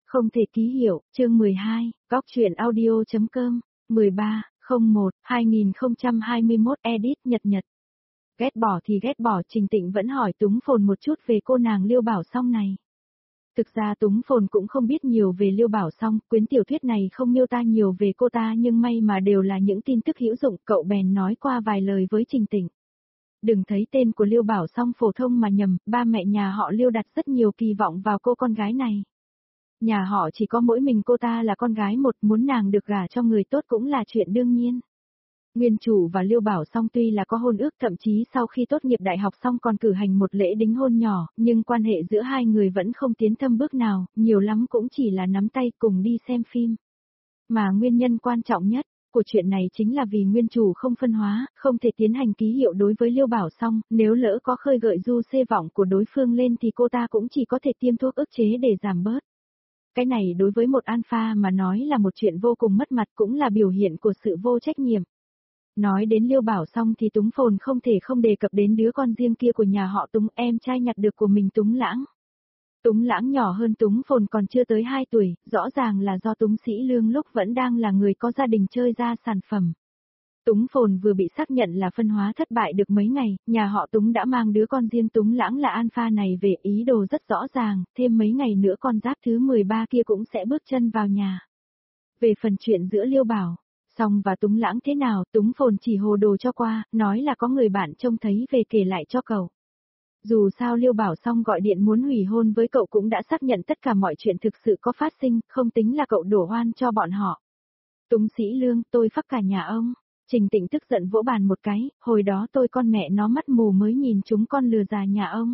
Không thể ký hiệu, chương 12, góc truyện audio.com, 13/01/2021 edit Nhật Nhật. Ghét bỏ thì ghét bỏ, Trình Tịnh vẫn hỏi Túng Phồn một chút về cô nàng Liêu Bảo Song này. Thực ra Túng Phồn cũng không biết nhiều về Liêu Bảo Song, quyển tiểu thuyết này không miêu tả nhiều về cô ta nhưng may mà đều là những tin tức hữu dụng, cậu bèn nói qua vài lời với Trình Tịnh. Đừng thấy tên của Liêu Bảo Song phổ thông mà nhầm, ba mẹ nhà họ Liêu đặt rất nhiều kỳ vọng vào cô con gái này. Nhà họ chỉ có mỗi mình cô ta là con gái một, muốn nàng được gả cho người tốt cũng là chuyện đương nhiên. Nguyên chủ và Liêu Bảo Song tuy là có hôn ước, thậm chí sau khi tốt nghiệp đại học xong còn cử hành một lễ đính hôn nhỏ, nhưng quan hệ giữa hai người vẫn không tiến thâm bước nào, nhiều lắm cũng chỉ là nắm tay cùng đi xem phim. Mà nguyên nhân quan trọng nhất của chuyện này chính là vì nguyên chủ không phân hóa, không thể tiến hành ký hiệu đối với Liêu Bảo Song, nếu lỡ có khơi gợi du xê vọng của đối phương lên thì cô ta cũng chỉ có thể tiêm thuốc ức chế để giảm bớt. Cái này đối với một alpha mà nói là một chuyện vô cùng mất mặt, cũng là biểu hiện của sự vô trách nhiệm. Nói đến Liêu Bảo Song thì Túng Phồn không thể không đề cập đến đứa con riêng kia của nhà họ Túng, em trai nhặt được của mình Túng Lãng. Túng Lãng nhỏ hơn Túng Phồn còn chưa tới 2 tuổi, rõ ràng là do Túng Sĩ Lương lúc vẫn đang là người có gia đình chơi ra sản phẩm. Túng Phồn vừa bị xác nhận là phân hóa thất bại được mấy ngày, nhà họ Túng đã mang đứa con riêng Túng Lãng là alpha này về, ý đồ rất rõ ràng, thêm mấy ngày nữa con giáp thứ 13 kia cũng sẽ bước chân vào nhà. Về phần chuyện giữa Liêu Bảo Song và Túng Lãng thế nào, Túng Phồn chỉ hồ đồ cho qua, nói là có người bạn trông thấy về kể lại cho cậu. Dù sao Liêu Bảo Song gọi điện muốn hủy hôn với cậu cũng đã xác nhận tất cả mọi chuyện thực sự có phát sinh, không tính là cậu đổ oan cho bọn họ. Túng Sĩ Lương, tôi phắc cả nhà ông. Trình Tịnh tức giận vỗ bàn một cái, hồi đó tôi con mẹ nó mắt mù mới nhìn chúng con lừa già nhà ông.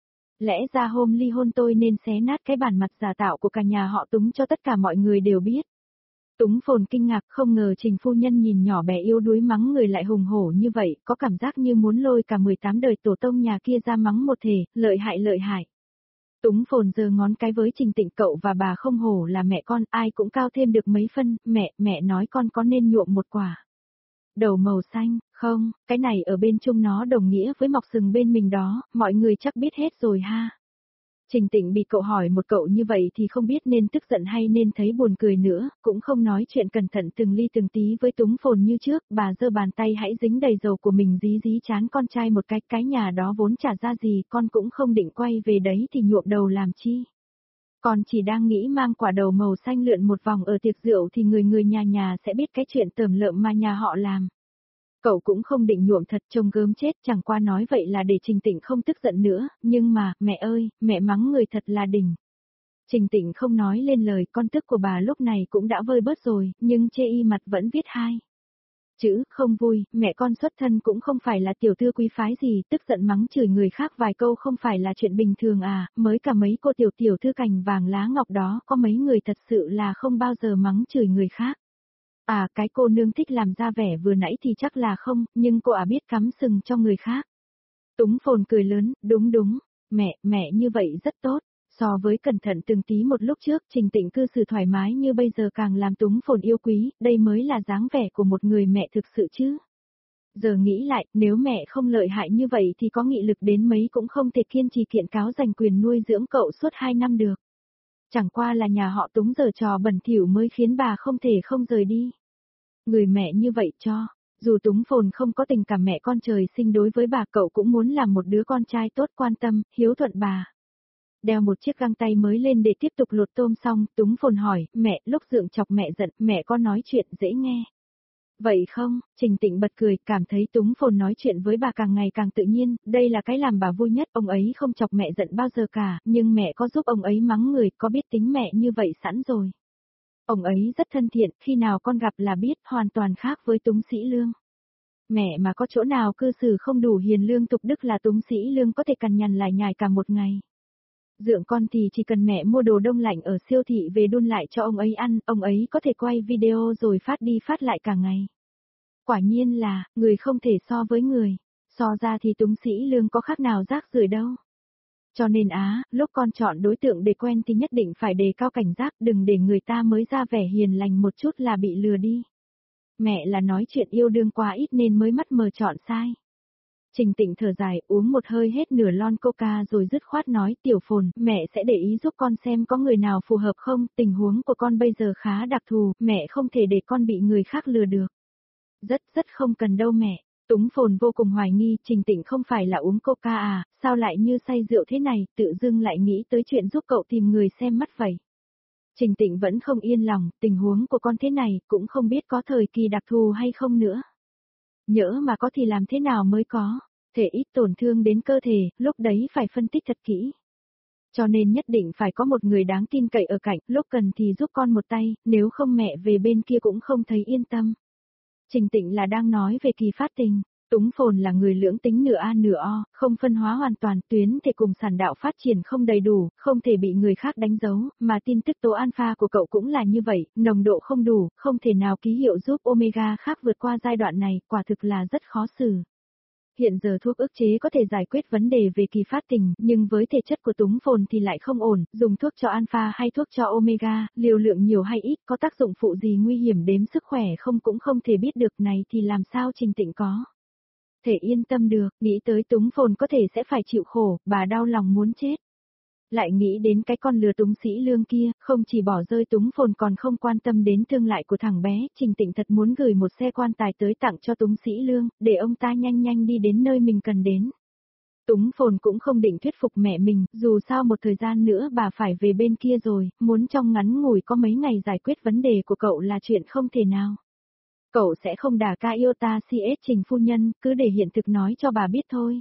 Lẽ ra hôm ly hôn tôi nên xé nát cái bản mặt giả tạo của cả nhà họ Túng cho tất cả mọi người đều biết. Túng Phồn kinh ngạc, không ngờ Trình phu nhân nhìn nhỏ bé yếu đuối mắng người lại hùng hổ như vậy, có cảm giác như muốn lôi cả 18 đời tổ tông nhà kia ra mắng một thể, lợi hại lợi hại. Túng Phồn giơ ngón cái với Trình Tịnh, cậu và bà không hổ là mẹ con, ai cũng cao thêm được mấy phân, mẹ nói con có nên nhuộm một quả đầu màu xanh, không, cái này ở bên Trung nó đồng nghĩa với mọc sừng bên mình đó, mọi người chắc biết hết rồi ha. Trình Tịnh bị cậu hỏi một cậu như vậy thì không biết nên tức giận hay nên thấy buồn cười nữa, cũng không nói chuyện cẩn thận từng ly từng tí với Túng Phồn như trước, bà giơ bàn tay hãy dính đầy dầu của mình dí dí trán con trai một cái nhà đó vốn chả ra gì, con cũng không định quay về đấy thì nhuộm đầu làm chi. Con chỉ đang nghĩ mang quả đầu màu xanh lượn một vòng ở tiệc rượu thì người nhà sẽ biết cái chuyện tởm lợm mà nhà họ làm. Cậu cũng không định nhuộm thật, trông gớm chết, chẳng qua nói vậy là để Trình Tịnh không tức giận nữa, nhưng mà, mẹ ơi, mẹ mắng người thật là đỉnh. Trình Tịnh không nói lên lời, con tức của bà lúc này cũng đã vơi bớt rồi, nhưng chê y mặt vẫn viết hai chữ, không vui, mẹ con xuất thân cũng không phải là tiểu thư quý phái gì, tức giận mắng chửi người khác vài câu không phải là chuyện bình thường à, mới cả mấy cô tiểu thư cành vàng lá ngọc đó, có mấy người thật sự là không bao giờ mắng chửi người khác. À, cái cô nương thích làm ra vẻ vừa nãy thì chắc là không, nhưng cô biết cắm sừng cho người khác. Túng Phồn cười lớn, đúng, mẹ như vậy rất tốt. So với cẩn thận từng tí một lúc trước, Trình Tịnh cư xử thoải mái như bây giờ càng làm Túng Phồn yêu quý, đây mới là dáng vẻ của một người mẹ thực sự chứ. Giờ nghĩ lại, nếu mẹ không lợi hại như vậy thì có nghị lực đến mấy cũng không thể kiên trì kiện cáo giành quyền nuôi dưỡng cậu suốt 2 năm được. Chẳng qua là nhà họ Túng giở trò bẩn thỉu mới khiến bà không thể không rời đi. Người mẹ như vậy cho, dù Túng Phồn không có tình cảm mẹ con trời sinh đối với bà, cậu cũng muốn làm một đứa con trai tốt, quan tâm, hiếu thuận bà. Đeo một chiếc găng tay mới lên để tiếp tục lột tôm xong, Túng Phồn hỏi, mẹ, lúc Dượng chọc mẹ giận, mẹ có nói chuyện dễ nghe. Vậy không, Trình Tịnh bật cười, cảm thấy Túng Phồn nói chuyện với bà càng ngày càng tự nhiên, đây là cái làm bà vui nhất, ông ấy không chọc mẹ giận bao giờ cả, nhưng mẹ có giúp ông ấy mắng người, có biết tính mẹ như vậy sẵn rồi. Ông ấy rất thân thiện, khi nào con gặp là biết, hoàn toàn khác với Túng Sĩ Lương. Mẹ mà có chỗ nào cư xử không đủ hiền lương tục đức là Túng Sĩ Lương có thể cằn nhằn lại nhài cả một ngày. Dượng con thì chỉ cần mẹ mua đồ đông lạnh ở siêu thị về đun lại cho ông ấy ăn, ông ấy có thể quay video rồi phát đi phát lại cả ngày. Quả nhiên là, người không thể so với người, so ra thì Túng Sĩ Lương có khác nào rác rưởi đâu. Cho nên lúc con chọn đối tượng để quen thì nhất định phải đề cao cảnh giác, đừng để người ta mới ra vẻ hiền lành một chút là bị lừa đi. Mẹ là nói chuyện yêu đương quá ít nên mới mắt mờ chọn sai. Trình Tịnh thở dài, uống một hơi hết nửa lon coca rồi dứt khoát nói, Tiểu Phồn, mẹ sẽ để ý giúp con xem có người nào phù hợp không, tình huống của con bây giờ khá đặc thù, mẹ không thể để con bị người khác lừa được. Rất không cần đâu mẹ. Túng Phồn vô cùng hoài nghi, Trình Tịnh không phải là uống coca à, sao lại như say rượu thế này, tự dưng lại nghĩ tới chuyện giúp cậu tìm người xem mắt vậy. Trình Tịnh vẫn không yên lòng, tình huống của con thế này, cũng không biết có thời kỳ đặc thù hay không nữa. Nhỡ mà có thì làm thế nào mới có, thể ít tổn thương đến cơ thể, lúc đấy phải phân tích thật kỹ. Cho nên nhất định phải có một người đáng tin cậy ở cạnh, lúc cần thì giúp con một tay, nếu không mẹ về bên kia cũng không thấy yên tâm. Trình Tịnh là đang nói về kỳ phát tình. Túng Phồn là người lưỡng tính nửa A nửa O, không phân hóa hoàn toàn, tuyến thể cùng sản đạo phát triển không đầy đủ, không thể bị người khác đánh dấu, mà tin tức tố alpha của cậu cũng là như vậy, nồng độ không đủ, không thể nào ký hiệu giúp omega khác vượt qua giai đoạn này, quả thực là rất khó xử. Hiện giờ thuốc ức chế có thể giải quyết vấn đề về kỳ phát tình, nhưng với thể chất của Túng Phồn thì lại không ổn, dùng thuốc cho alpha hay thuốc cho omega, liều lượng nhiều hay ít, có tác dụng phụ gì nguy hiểm đến sức khỏe không cũng không thể biết được, này thì làm sao Trình Tịnh có thể yên tâm được, nghĩ tới Túng Phồn có thể sẽ phải chịu khổ, bà đau lòng muốn chết. Lại nghĩ đến cái con lừa Túng Sĩ Lương kia, không chỉ bỏ rơi Túng Phồn còn không quan tâm đến tương lai của thằng bé, Trình Tịnh thật muốn gửi một xe quan tài tới tặng cho Túng Sĩ Lương, để ông ta nhanh nhanh đi đến nơi mình cần đến. Túng Phồn cũng không định thuyết phục mẹ mình, dù sao một thời gian nữa bà phải về bên kia rồi, muốn trong ngắn ngủi có mấy ngày giải quyết vấn đề của cậu là chuyện không thể nào. Cậu sẽ không đả ca iota CS Trình phu nhân, cứ để hiện thực nói cho bà biết thôi.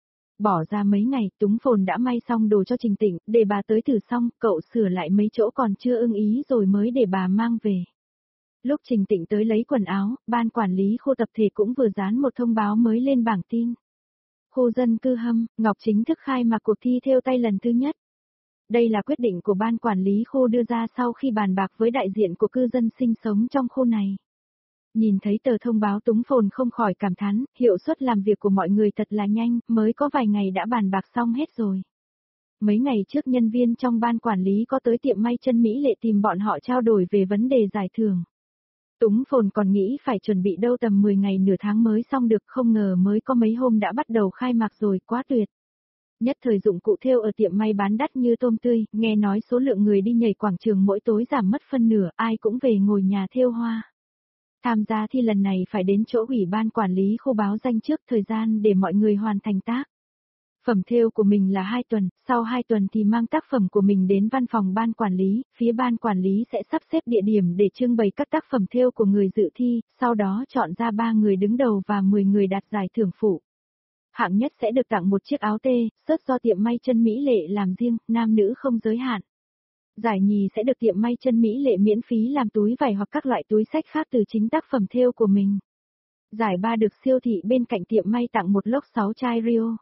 Bỏ ra mấy ngày, Túng Phồn đã may xong đồ cho Trình Tịnh, để bà tới thử xong, cậu sửa lại mấy chỗ còn chưa ưng ý rồi mới để bà mang về. Lúc Trình Tịnh tới lấy quần áo, ban quản lý khu tập thể cũng vừa dán một thông báo mới lên bảng tin. Khu dân cư Hâm, Ngọc chính thức khai mạc cuộc thi thêu tay lần thứ nhất. Đây là quyết định của ban quản lý khu đưa ra sau khi bàn bạc với đại diện của cư dân sinh sống trong khu này. Nhìn thấy tờ thông báo Túng Phồn không khỏi cảm thán, hiệu suất làm việc của mọi người thật là nhanh, mới có vài ngày đã bàn bạc xong hết rồi. Mấy ngày trước nhân viên trong ban quản lý có tới tiệm may chân Mỹ Lệ tìm bọn họ trao đổi về vấn đề giải thưởng. Túng Phồn còn nghĩ phải chuẩn bị đâu tầm 10 ngày nửa tháng mới xong được, không ngờ mới có mấy hôm đã bắt đầu khai mạc rồi, quá tuyệt. Nhất thời dụng cụ thêu ở tiệm may bán đắt như tôm tươi, nghe nói số lượng người đi nhảy quảng trường mỗi tối giảm mất phân nửa, ai cũng về ngồi nhà thêu hoa. Tham gia thi lần này phải đến chỗ ủy ban quản lý khu báo danh trước thời gian để mọi người hoàn thành tác. Phẩm thêu của mình là 2 tuần, sau 2 tuần thì mang tác phẩm của mình đến văn phòng ban quản lý, phía ban quản lý sẽ sắp xếp địa điểm để trưng bày các tác phẩm thêu của người dự thi, sau đó chọn ra 3 người đứng đầu và 10 người đạt giải thưởng phụ. Hạng nhất sẽ được tặng một chiếc áo tê, xuất do tiệm may chân Mỹ Lệ làm riêng, nam nữ không giới hạn. Giải nhì sẽ được tiệm may chân Mỹ Lệ miễn phí làm túi vải hoặc các loại túi xách khác từ chính tác phẩm thêu của mình. Giải ba được siêu thị bên cạnh tiệm may tặng một lốc 6 chai Rio.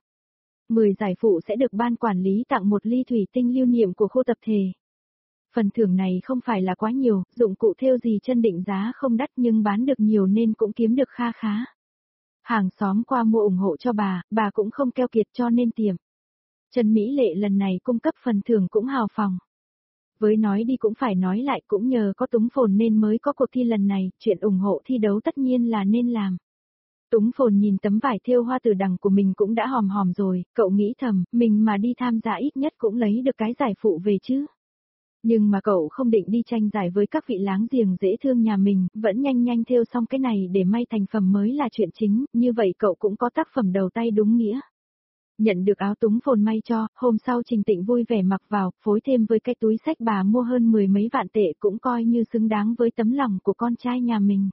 10 giải phụ sẽ được ban quản lý tặng một ly thủy tinh lưu niệm của khu tập thể. Phần thưởng này không phải là quá nhiều, dụng cụ thêu gì chân định giá không đắt nhưng bán được nhiều nên cũng kiếm được kha khá. Hàng xóm qua mua ủng hộ cho bà cũng không keo kiệt cho nên tiệm Trần Mỹ Lệ lần này cung cấp phần thưởng cũng hào phóng. Với nói đi cũng phải nói lại, cũng nhờ có Túng Phồn nên mới có cuộc thi lần này, chuyện ủng hộ thi đấu tất nhiên là nên làm. Túng Phồn nhìn tấm vải thêu hoa từ đằng của mình cũng đã hòm hòm rồi, cậu nghĩ thầm, mình mà đi tham gia ít nhất cũng lấy được cái giải phụ về chứ. Nhưng mà cậu không định đi tranh giải với các vị láng giềng dễ thương nhà mình, vẫn nhanh nhanh thêu xong cái này để may thành phẩm mới là chuyện chính, như vậy cậu cũng có tác phẩm đầu tay đúng nghĩa. Nhận được áo Túng Phồn may cho, hôm sau Trình Tịnh vui vẻ mặc vào, phối thêm với cái túi xách bà mua hơn 10 mấy vạn tệ cũng coi như xứng đáng với tấm lòng của con trai nhà mình.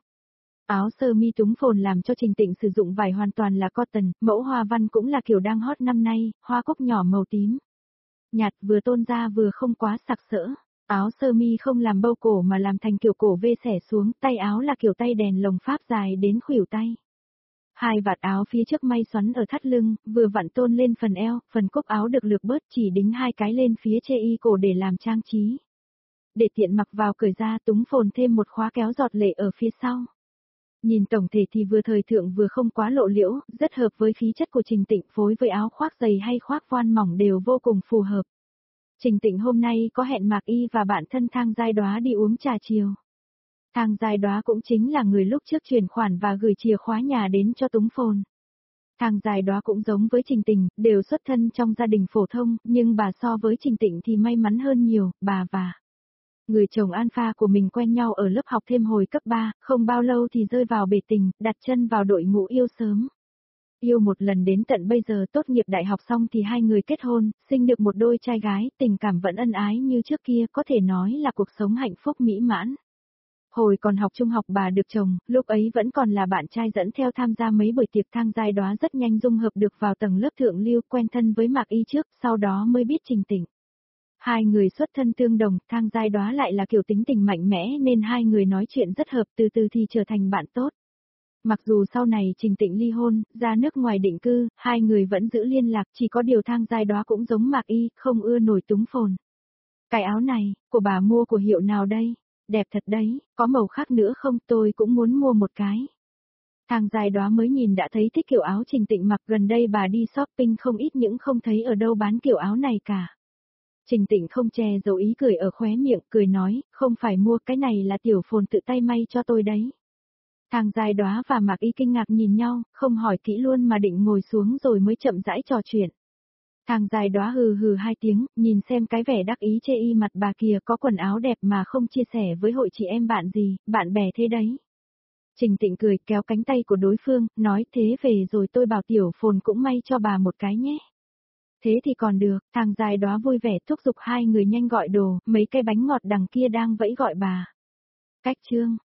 Áo sơ mi Túng Phồn làm cho Trình Tịnh sử dụng vải hoàn toàn là cotton, mẫu hoa văn cũng là kiểu đang hot năm nay, hoa cúc nhỏ màu tím. Nhạt vừa tôn da vừa không quá sặc sỡ. Áo sơ mi không làm bâu cổ mà làm thành kiểu cổ vê xẻ xuống, tay áo là kiểu tay đèn lồng Pháp dài đến khuỷu tay. Hai vạt áo phía trước may xoắn ở thắt lưng, vừa vặn tôn lên phần eo, phần cúc áo được lược bớt chỉ đính 2 cái lên phía chê y cổ để làm trang trí. Để tiện mặc vào cởi ra Túng Phồn thêm một khóa kéo giọt lệ ở phía sau. Nhìn tổng thể thì vừa thời thượng vừa không quá lộ liễu, rất hợp với khí chất của Trình Tịnh, phối với áo khoác dày hay khoác voan mỏng đều vô cùng phù hợp. Trình Tịnh hôm nay có hẹn Mạc Y và bạn thân Thang Giai Đóa đi uống trà chiều. Thang Giai Đóa cũng chính là người lúc trước chuyển khoản và gửi chìa khóa nhà đến cho Túng Phồn. Thang dài đó cũng giống với Trình Tịnh, đều xuất thân trong gia đình phổ thông, nhưng bà so với Trình Tịnh thì may mắn hơn nhiều, bà và người chồng alpha của mình quen nhau ở lớp học thêm hồi cấp 3, không bao lâu thì rơi vào bể tình, đặt chân vào đội ngũ yêu sớm. Yêu một lần đến tận bây giờ, tốt nghiệp đại học xong thì hai người kết hôn, sinh được một đôi trai gái, tình cảm vẫn ân ái như trước kia, có thể nói là cuộc sống hạnh phúc mỹ mãn. Hồi còn học trung học bà được chồng, lúc ấy vẫn còn là bạn trai dẫn theo tham gia mấy buổi tiệc Thang Giai Đóa rất nhanh dung hợp được vào tầng lớp thượng lưu, quen thân với Mạc Y trước, sau đó mới biết Trình Tịnh. Hai người xuất thân tương đồng, Thang Giai Đóa lại là kiểu tính tình mạnh mẽ nên hai người nói chuyện rất hợp, từ từ thì trở thành bạn tốt. Mặc dù sau này Trình Tịnh ly hôn, ra nước ngoài định cư, hai người vẫn giữ liên lạc, chỉ có điều Thang Giai Đóa cũng giống Mạc Y, không ưa nổi túng phồn. Cái áo này, của bà mua của hiệu nào đây? Đẹp thật đấy, có màu khác nữa không, tôi cũng muốn mua một cái. Thang Giai Đóa mới nhìn đã thấy thích kiểu áo Trình Tịnh mặc, gần đây bà đi shopping không ít những không thấy ở đâu bán kiểu áo này cả. Trình Tịnh không che giấu ý cười ở khóe miệng, cười nói, không phải mua, cái này là tiểu phồn tự tay may cho tôi đấy. Thang Giai Đóa và Mạc Y kinh ngạc nhìn nhau, không hỏi kỹ luôn mà định ngồi xuống rồi mới chậm rãi trò chuyện. Thang Giai Đóa hừ hừ hai tiếng, nhìn xem cái vẻ đắc ý chê y mặt bà kia, có quần áo đẹp mà không chia sẻ với hội chị em bạn gì, bạn bè thế đấy. Trình Tịnh cười kéo cánh tay của đối phương, nói thế về rồi tôi bảo tiểu phồn cũng may cho bà một cái nhé. Thế thì còn được, Thang Giai Đóa vui vẻ thúc giục hai người nhanh gọi đồ, mấy cái bánh ngọt đằng kia đang vẫy gọi bà. Cách chương